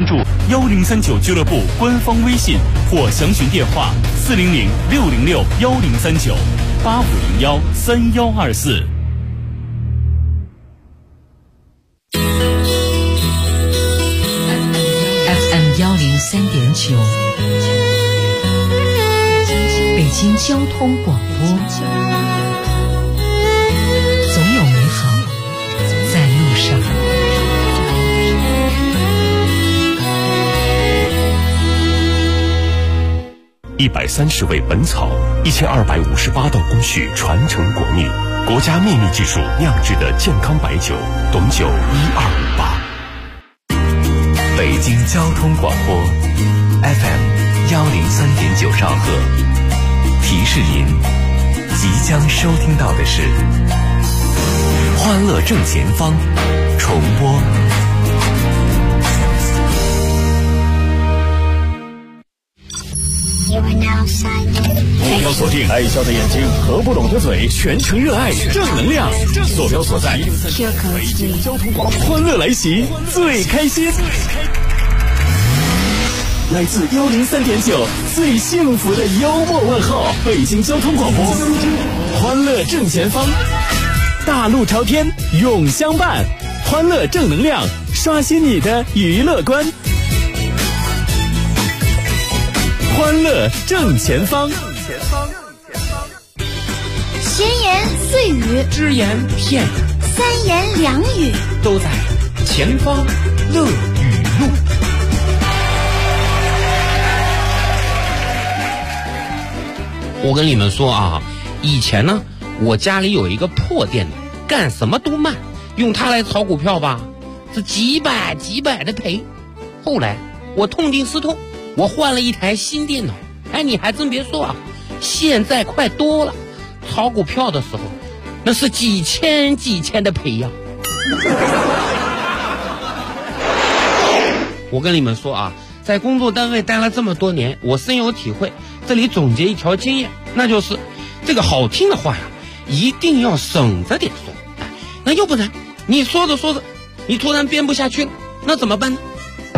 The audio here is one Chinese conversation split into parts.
注1039俱乐部官方微信或详询电话400-606-10398501-3124。 FM103.9，北京交通广播，总有美好在路上。 130味本草，1258道工序传承国秘，国家秘密技术酿制的健康白酒，董酒1258。 北京交通广播 FM103.9兆赫，提示您即将收听到的是欢乐正前方重播。 目标锁定爱笑的眼睛和不懂的嘴，全程热爱正能量。坐标所在北京交通广播，欢乐来袭，最开心。来自103.9最幸福的幽默问候，北京交通广播，欢乐正前方，大路朝天永相伴，欢乐正能量，刷新你的娱乐观。欢乐正前方， 闲言碎语， 只言片语， 三言两语， 都在前方乐语录。我跟你们说啊，以前呢，我家里有一个破电脑，干什么都慢，用它来炒股票吧，是几百的赔。后来我痛定思痛，我换了一台新电脑。哎，你还真别说啊，现在快多了，炒股票的时候那是几千的赔呀。我跟你们说啊，在工作单位待了这么多年，我深有体会。这里总结一条经验，那就是这个好听的话呀，一定要省着点说。那要不然你说着说着，你突然编不下去了，那怎么办呢？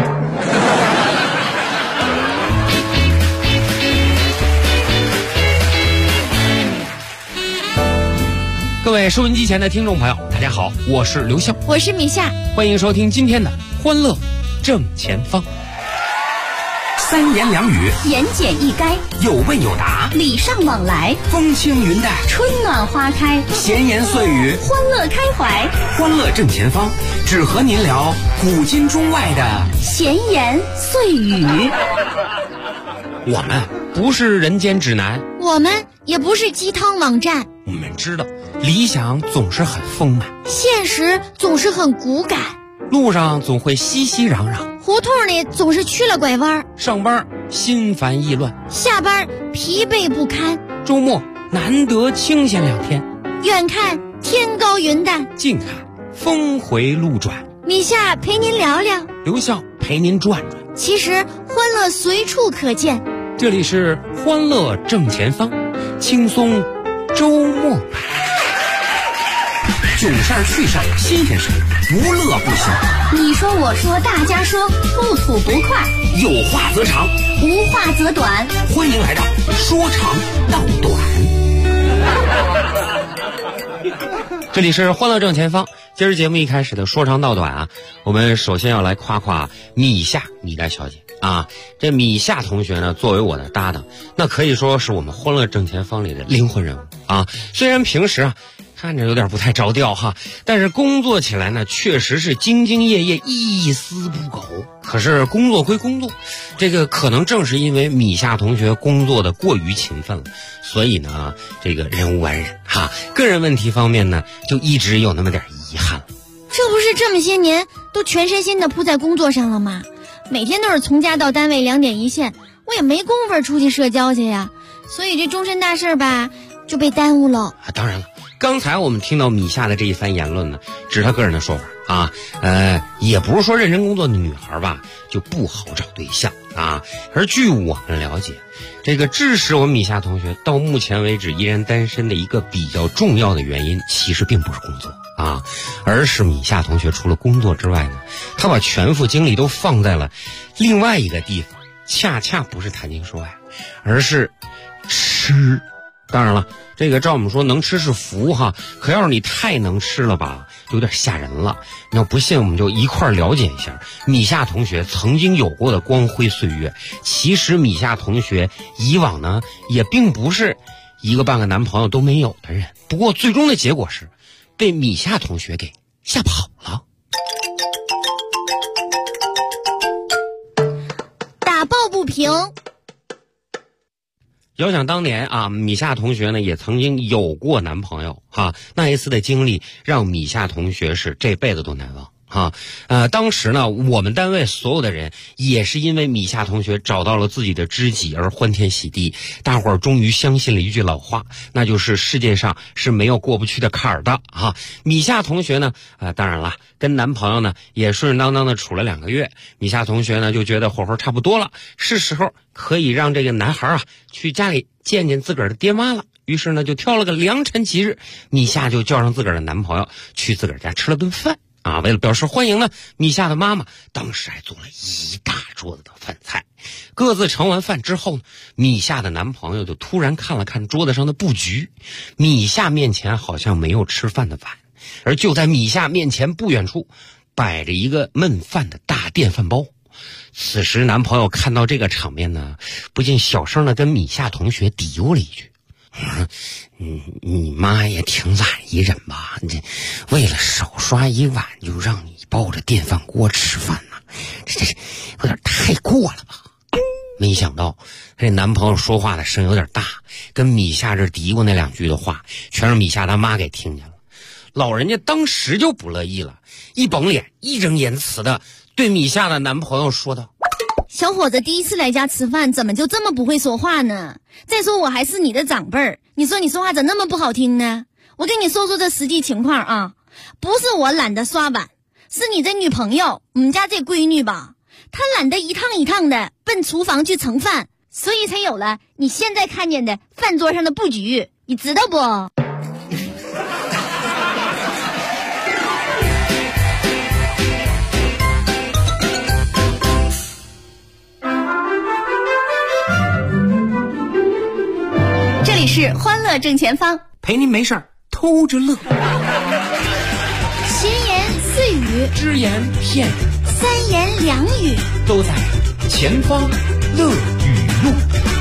各位收音机前的听众朋友，大家好，我是刘笑， 我是米夏， 欢迎收听今天的欢乐正前方。 三言两语， 言简意赅， 有问有答， 礼尚往来， 风轻云淡， 春暖花开， 闲言碎语， 欢乐开怀。 欢乐正前方，只和您聊古今中外的闲言碎语。 我们不是人间指南， 我们也不是鸡汤网站， 我们知道理想总是很丰满， 现实总是很骨感， 路上总会熙熙攘攘， 胡同里总是曲了拐弯， 上班心烦意乱， 下班疲惫不堪， 周末难得清闲2天， 远看天高云淡， 近看峰回路转。 米夏陪您聊聊， 刘笑陪您转转， 其实欢乐随处可见。 这里是欢乐正前方，轻松周末。 囧事儿趣事儿新鲜事儿，无乐不行。 你说我说大家说，不吐不快， 有话则长， 无话则短。 欢迎来到说长道短。 这里是欢乐正前方，今儿节目一开始的说长道短啊，我们首先要来夸夸米夏米代小姐啊。这米夏同学呢，作为我的搭档，那可以说是我们欢乐正前方里的灵魂人物啊。虽然平时啊看着有点不太着调哈，但是工作起来呢，确实是兢兢业业，一丝不苟。可是工作归工作，这个可能正是因为米夏同学工作的过于勤奋了，所以呢，这个人无完人哈。个人问题方面呢，就一直有那么点遗憾。 这不是这么些年都全身心的扑在工作上了吗？每天都是从家到单位2点一线，我也没工夫出去社交去呀，所以这终身大事吧就被耽误了。 当然了， 刚才我们听到米夏的这一番言论呢，只是他个人的说法啊，也不是说认真工作的女孩吧就不好找对象啊。而据我们了解，这个致使我们米夏同学到目前为止依然单身的一个比较重要的原因，其实并不是工作啊，而是米夏同学除了工作之外呢，他把全副精力都放在了另外一个地方，恰恰不是谈情说爱，而是吃。当然了，这个照我们说能吃是福哈，可要是你太能吃了吧，就有点吓人了。你要不信，我们就一块儿了解一下米夏同学曾经有过的光辉岁月。其实米夏同学以往呢，也并不是一个半个男朋友都没有的人，不过最终的结果是被米夏同学给吓跑了。 打抱不平。 遥想当年啊，米夏同学呢也曾经有过男朋友哈，那一次的经历让米夏同学是这辈子都难忘哈。当时呢，我们单位所有的人也是因为米夏同学找到了自己的知己而欢天喜地，大伙儿终于相信了一句老话，那就是世界上是没有过不去的坎儿的哈。米夏同学呢，当然了，跟男朋友呢也顺顺当当的处了2个月，米夏同学呢就觉得火候差不多了，是时候可以让这个男孩啊去家里见见自个儿的爹妈了。于是呢就挑了个良辰吉日，米夏就叫上自个儿的男朋友去自个儿家吃了顿饭啊。为了表示欢迎呢，米夏的妈妈当时还做了一大桌子的饭菜。各自盛完饭之后呢，米夏的男朋友就突然看了看桌子上的布局，米夏面前好像没有吃饭的碗，而就在米夏面前不远处摆着一个焖饭的大电饭煲。此时男朋友看到这个场面呢，不禁小声的跟米夏同学嘀咕了一句，你妈也挺懒一人吧，你这为了少刷一碗就让你抱着电饭锅吃饭呢，这有点太过了吧。没想到这男朋友说话的声有点大，跟米夏这嘀咕那2句的话全让米夏他妈给听见了。老人家当时就不乐意了，一绷脸义正言辞的对米夏的男朋友说道， 小伙子第一次来家吃饭，怎么就这么不会说话呢？再说我还是你的长辈儿，你说你说话怎那么不好听呢？我跟你说说这实际情况啊，不是我懒得刷碗，是你这女朋友，我们家这闺女吧，她懒得一趟一趟的奔厨房去盛饭，所以才有了你现在看见的饭桌上的布局，你知道不？这里是欢乐正前方， 陪您没事儿偷着乐， 闲言碎语， 只言片语， 三言两语， 都在前方乐语录。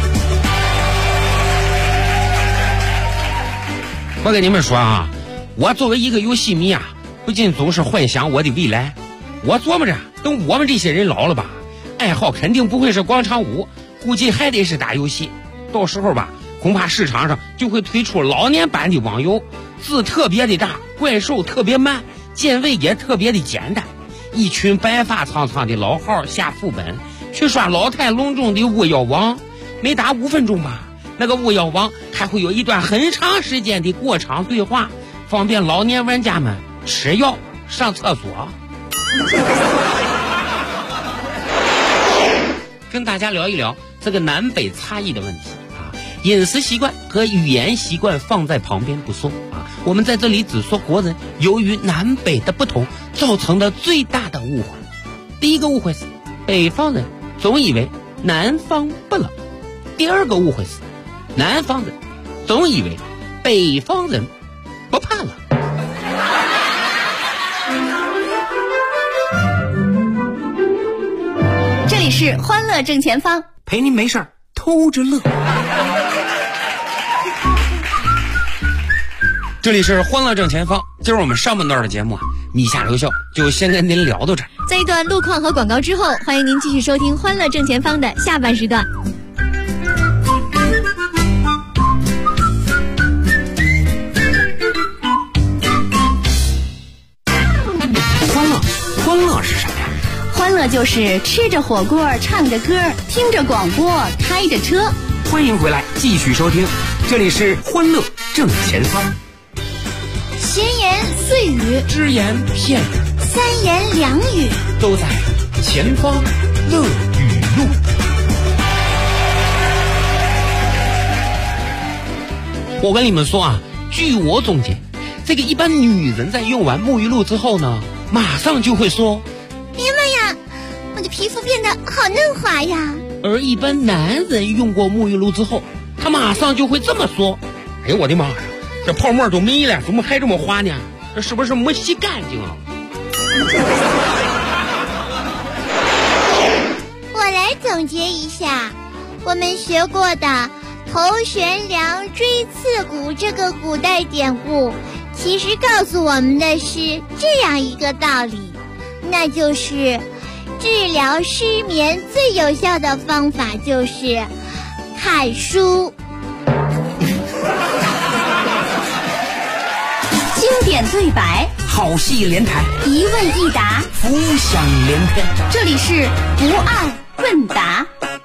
我跟你们说啊，我作为一个游戏迷啊，不仅总是幻想我的未来，我琢磨着等我们这些人老了吧，爱好肯定不会是广场舞，估计还得是打游戏。到时候吧，恐怕市场上就会推出老年版的网游，字特别的大，怪兽特别慢，键位也特别的简单。一群白发苍苍的老号下副本去刷老态龙钟的巫妖王，没打5分钟吧，那个巫妖王还会有一段很长时间的过场对话，方便老年玩家们吃药上厕所。跟大家聊一聊这个南北差异的问题啊，饮食习惯和语言习惯放在旁边不说啊，我们在这里只说国人由于南北的不同造成的最大的误会。第一个误会是北方人总以为南方不冷，第二个误会是南方人总以为北方人不怕冷。 这里是欢乐正前方， 陪您没事儿偷着乐。 这里是欢乐正前方，今儿我们上半段的节目啊，米夏留校就先跟您聊到这儿。 在一段路况和广告之后，欢迎您继续收听欢乐正前方的下半时段。 欢乐是什么呀？ 欢乐就是吃着火锅，唱着歌，听着广播，开着车。 欢迎回来，继续收听，这里是欢乐正前方。 闲言碎语， 只言片语， 三言两语， 都在前方乐语录。 我跟你们说啊，据我总结，这个一般女人在用完沐浴露之后呢，马上就会说：“ 哎呀妈呀，我的皮肤变得好嫩滑呀。” 而一般男人用过沐浴露之后，他马上就会这么说：“哎呦我的妈呀，这泡沫都没了，怎么还这么滑呢？这是不是没洗干净啊？” 我来总结一下，我们学过的头悬梁锥刺股这个古代典故，其实告诉我们的是这样一个道理，那就是治疗失眠最有效的方法就是看书。 经典对白， 好戏连台， 一问一答， 浮想联翩。 这里是不二问答。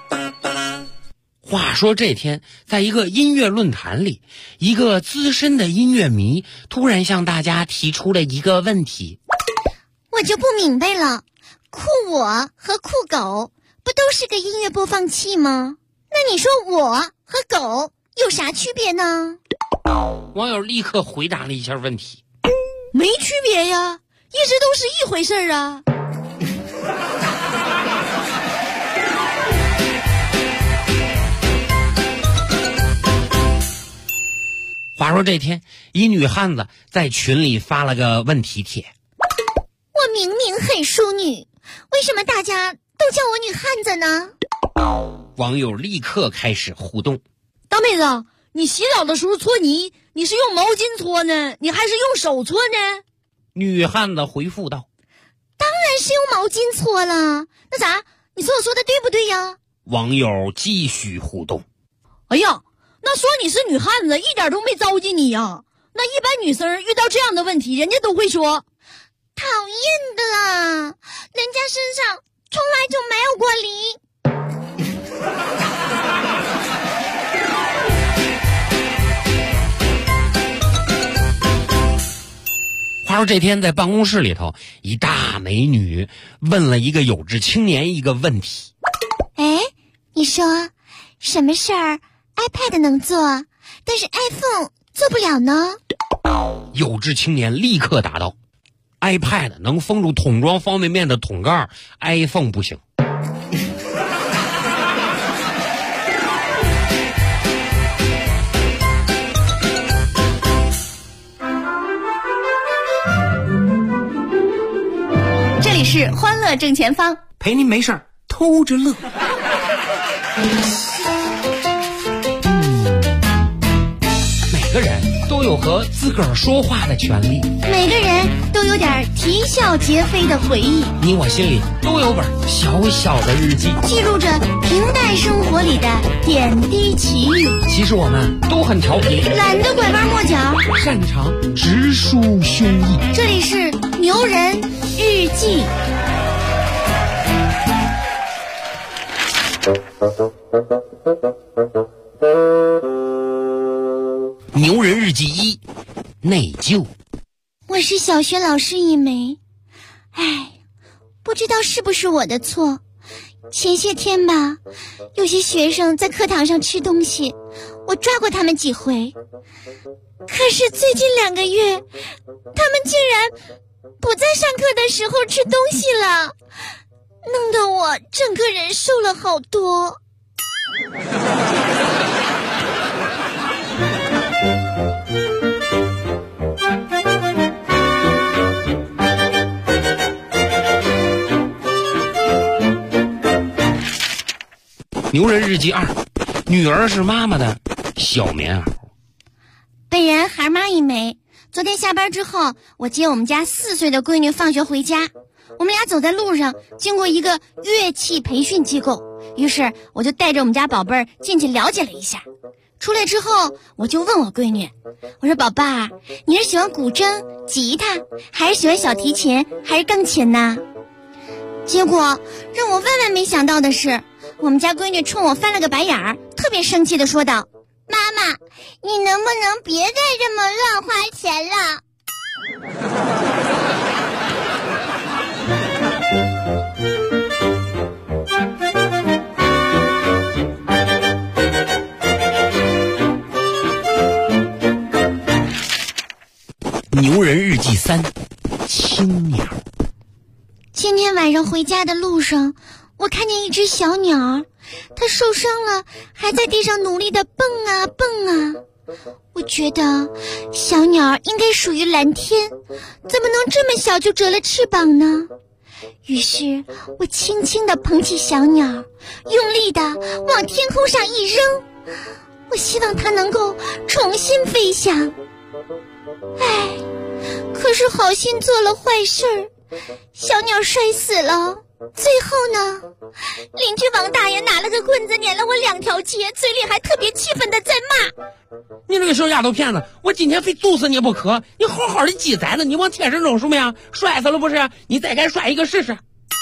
话说这天，在一个音乐论坛里，一个资深的音乐迷突然向大家提出了一个问题。 我就不明白了，酷我和酷狗不都是个音乐播放器吗？那你说我和狗有啥区别呢？ 网友立刻回答了一下问题： 没区别呀，一直都是一回事儿啊。 话说这天，一女汉子在群里发了个问题帖： 我明明很淑女，为什么大家都叫我女汉子呢？ 网友立刻开始互动： 大妹子，你洗澡的时候搓泥，你是用毛巾搓呢，你还是用手搓呢？ 女汉子回复道： 当然是用毛巾搓了。那啥，你说我说的对不对呀？ 网友继续互动： 哎呀，那说你是女汉子一点都没糟践你呀。那一般女生遇到这样的问题，人家都会说讨厌的啊，人家身上从来就没有过梨。 话说这天在办公室里头，一大美女问了一个有志青年一个问题： 哎，你说什么事儿 iPad 能做，但是 iPhone 做不了呢？ 有志青年立刻答道：iPad 能封住桶装方便面的桶盖， iPhone 不行。 这里是欢乐正前方， 陪您没事儿偷着乐。 每个人都有和自个儿说话的权利， 每个人都有点啼笑皆非的回忆， 你我心里都有本小小的日记， 记录着平淡生活里的点滴奇遇。 其实我们都很调皮， 懒得拐弯抹角， 擅长直抒胸臆。 这里是牛人日记。 牛人日记1：内疚。 我是小学老师一枚，不知道是不是我的错，前些天吧，有些学生在课堂上吃东西，我抓过他们几回，可是最近2个月，他们竟然不在上课的时候吃东西了，弄得我整个人瘦了好多。 牛人日记2：女儿是妈妈的小棉袄。 本人孩妈一枚，昨天下班之后，我接我们家4岁的闺女放学回家，我们俩走在路上，经过一个乐器培训机构，于是我就带着我们家宝贝儿进去了解了一下。出来之后，我就问我闺女，我说宝贝儿，你是喜欢古筝、吉他，还是喜欢小提琴，还是钢琴呢？结果让我万万没想到的是，我们家闺女冲我翻了个白眼儿，特别生气地说道：妈妈，你能不能别再这么乱花钱了？ 牛人日记3：青鸟。 今天晚上回家的路上，我看见一只小鸟，它受伤了，还在地上努力地蹦啊蹦啊。我觉得小鸟应该属于蓝天，怎么能这么小就折了翅膀呢？于是我轻轻地捧起小鸟，用力地往天空上一扔，我希望它能够重新飞翔。唉，可是好心做了坏事儿，小鸟摔死了。最后呢，邻居王大爷拿了个棍子撵了我2条街，嘴里还特别气愤的在骂： 你这个小丫头片子，我今天非揍死你不可！你好好的鸡崽子，你往天上扔什么呀？摔死了不是？你再敢摔一个试试！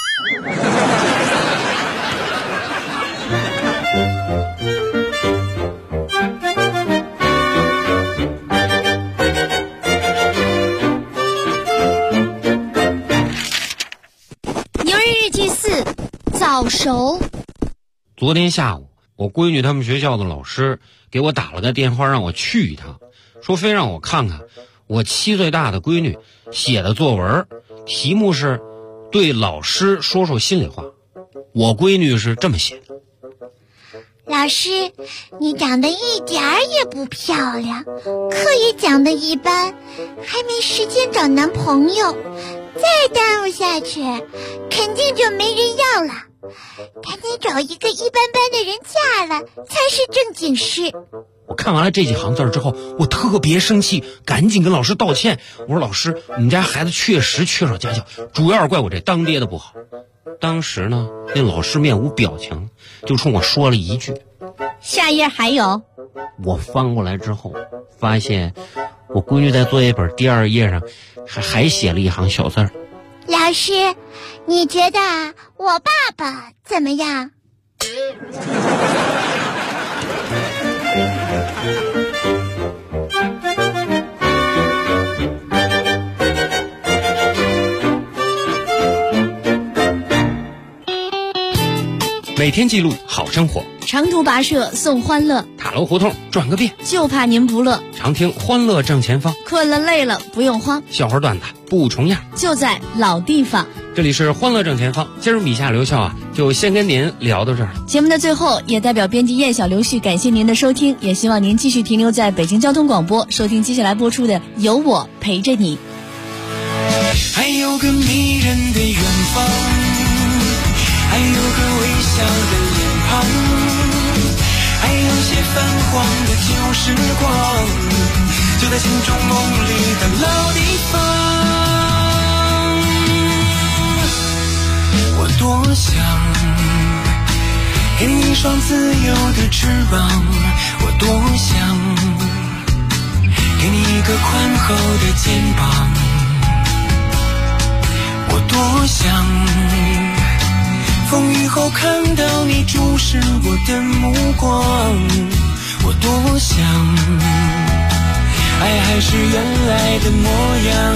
牛人日记4：早熟。 昨天下午，我闺女他们学校的老师给我打了个电话，让我去一趟，说非让我看看我7岁大的闺女写的作文，题目是对老师说说心里话。我闺女是这么写的： 老师，你长得一点儿也不漂亮，课也讲得一般，还没时间找男朋友，再耽误下去肯定就没人要了，赶紧找一个一般般的人嫁了才是正经事。 我看完了这几行字之后，我特别生气，赶紧跟老师道歉。我说老师，我们家孩子确实缺少家教，主要是怪我这当爹的不好。当时呢，那老师面无表情，就冲我说了一句： 下页还有。 我翻过来之后，发现我闺女在作业本第2页上还写了一行小字儿： 老师，你觉得我爸爸怎么样？ 每天记录好生活， 长途跋涉送欢乐， 塔楼胡同转个遍， 就怕您不乐。 常听欢乐正前方， 困了累了不用慌， 笑话段子不重样， 就在老地方。 这里是欢乐正前方，今儿米夏留校啊，就先跟您聊到这儿。 节目的最后，也代表编辑叶小刘旭感谢您的收听，也希望您继续停留在北京交通广播，收听接下来播出的《有我陪着你》。 还有个迷人的远方，还有个微笑的脸庞，还有些泛黄的旧时光，就在心中梦里的老地方。我多想给你一双自由的翅膀，我多想给你一个宽厚的肩膀，我多想风雨后看到你注视我的目光，我多想爱还是原来的模样，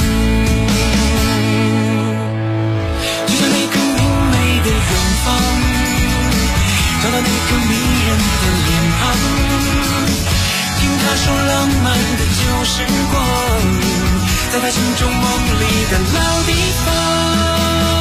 就像那个明媚的远方，找到那个迷人的脸庞，听他说浪漫的旧时光，在他心中梦里的老地方。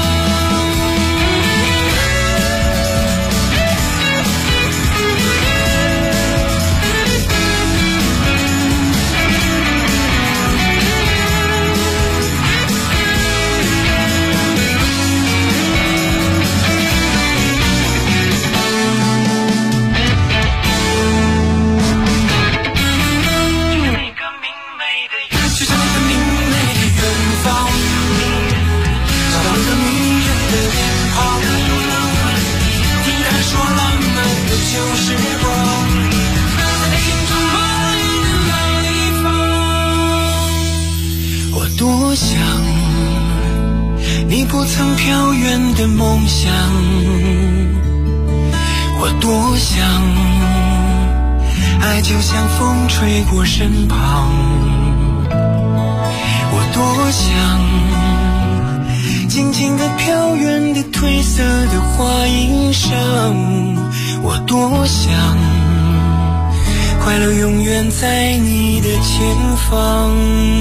多想你不曾飘远的梦想，我多想爱就像风吹过身旁，我多想静静地飘远的褪色的花衣裳，我多想快乐永远在你的前方。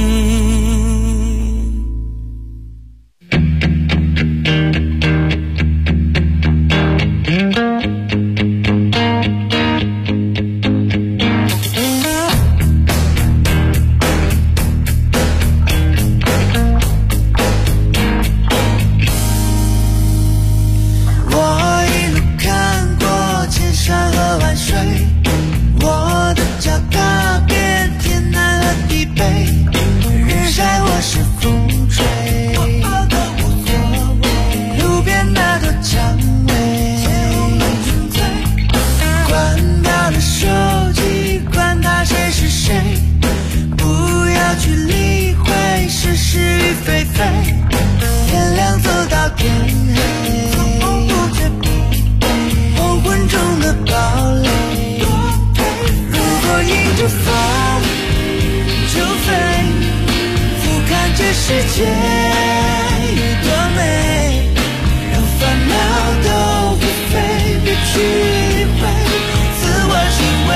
世界有多美，让烦恼都会飞，别去理会自我行为。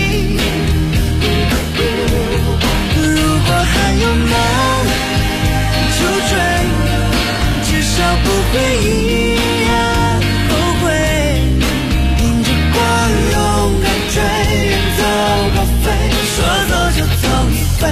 如果还有梦就追，至少不会一样后悔。迎着光勇敢追，远走高飞，说走就走一回。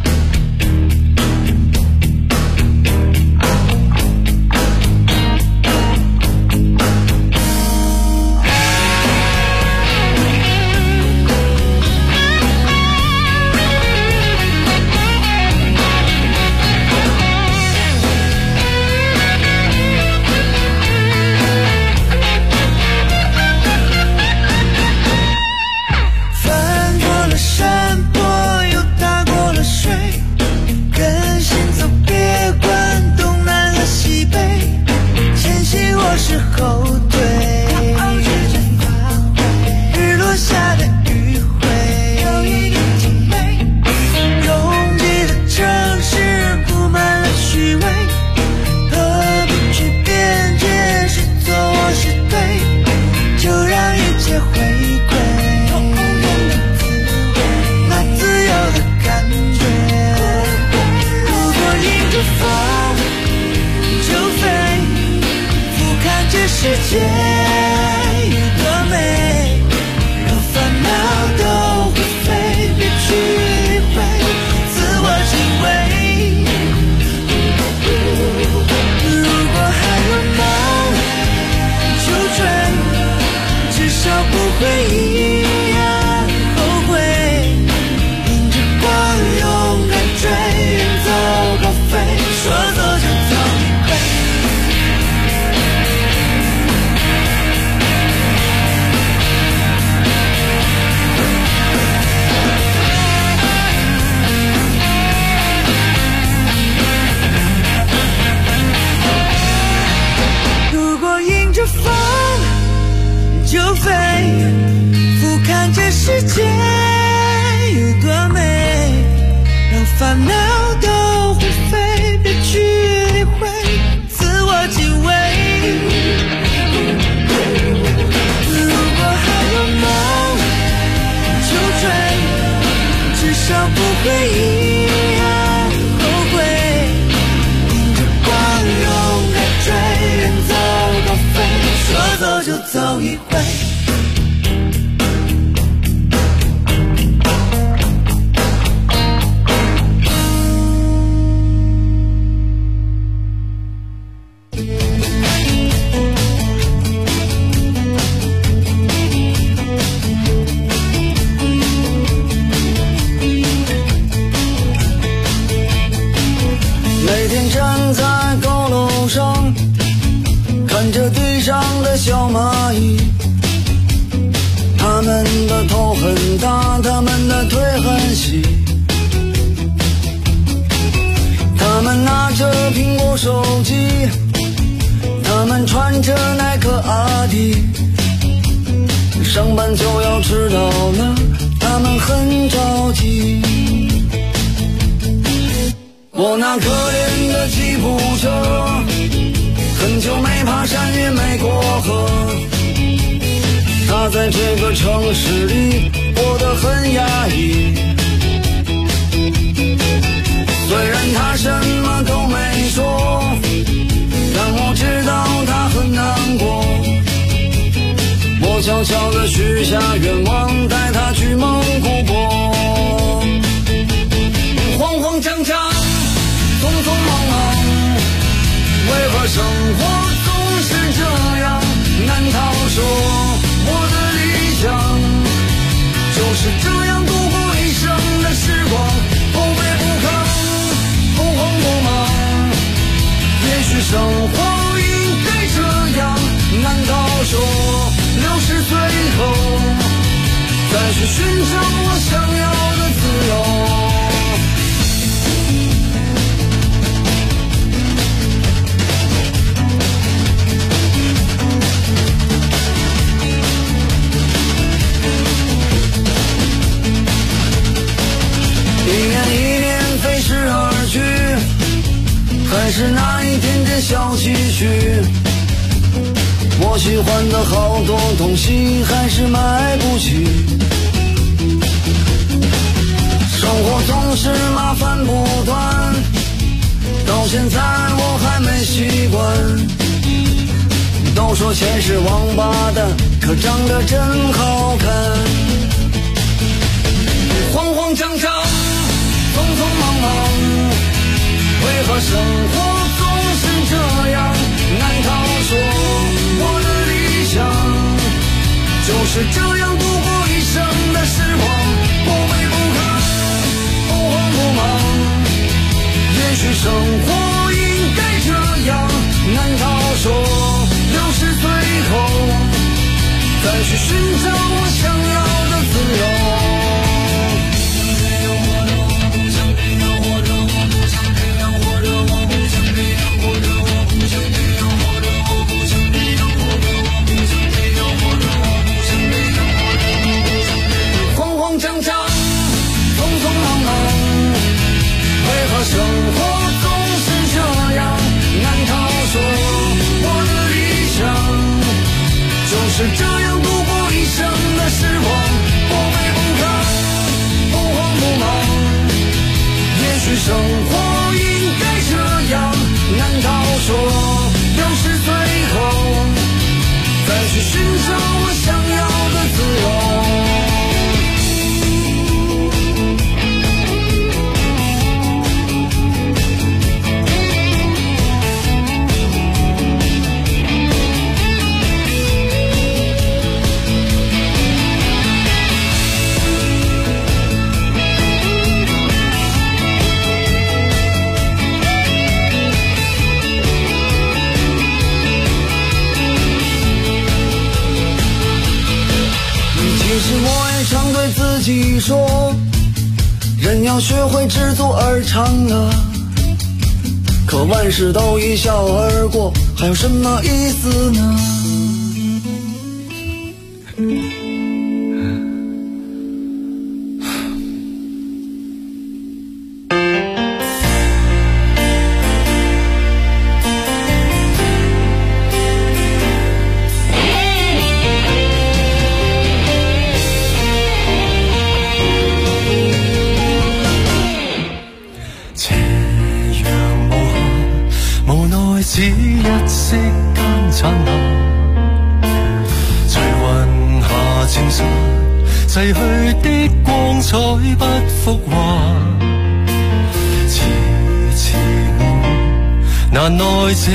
世界有多美，让烦恼都会飞，别去理会自我行为。如果还有梦就追，至少不会一样后悔。迎着光勇敢追，远走高飞，说走就走一回。就飞，俯瞰这世界有多美，让烦恼都会飞，别去理会自我敬畏。如果还有梦就追，至少不会一样后悔。迎着光勇敢追，远走高飞，说走就走一回。 每天站在高楼上，看着地上的小蚂蚁，它们的头很大，它们的腿很细，它们拿着苹果手机，它们穿着耐克阿迪，上班就要迟到了，它们很着急。我拿那可怜的吉普车，很久没爬山也没过河，他在这个城市里过得很压抑。虽然他什么都没说，但我知道他很难过。我悄悄地许下愿望，带他去蒙古国。慌慌张张，匆匆忙忙，为何生活总是这样难逃？说我的理想就是这样度过一生的时光，不卑不亢，不慌不忙。也许生活应该这样，难道说60岁后再去寻找我想要的自由？一年飞逝而去，还是那一点点小积蓄。我喜欢的好多东西还是买不起，生活总是麻烦不断，到现在我还没习惯。都说钱是王八蛋，可长得真好看。慌慌张张，匆匆忙忙，为何生活总是这样难逃？说我的理想就是这样度过一生的时光，不卑不亢，不慌不忙。也许生活应该这样，难道说60岁后再去寻找我想要的自由？生活总是这样难逃，说我的理想就是这样度过一生的时光，不卑不亢，不慌不忙。也许生活应该这样，难道说60岁后再去寻找我想要的自由？常对自己说，人要学会知足而常乐，可万事都一笑而过，还有什么意思呢？ 只一息間燦爛，隨雲下證實逝去的光彩不復還，遲遲難耐這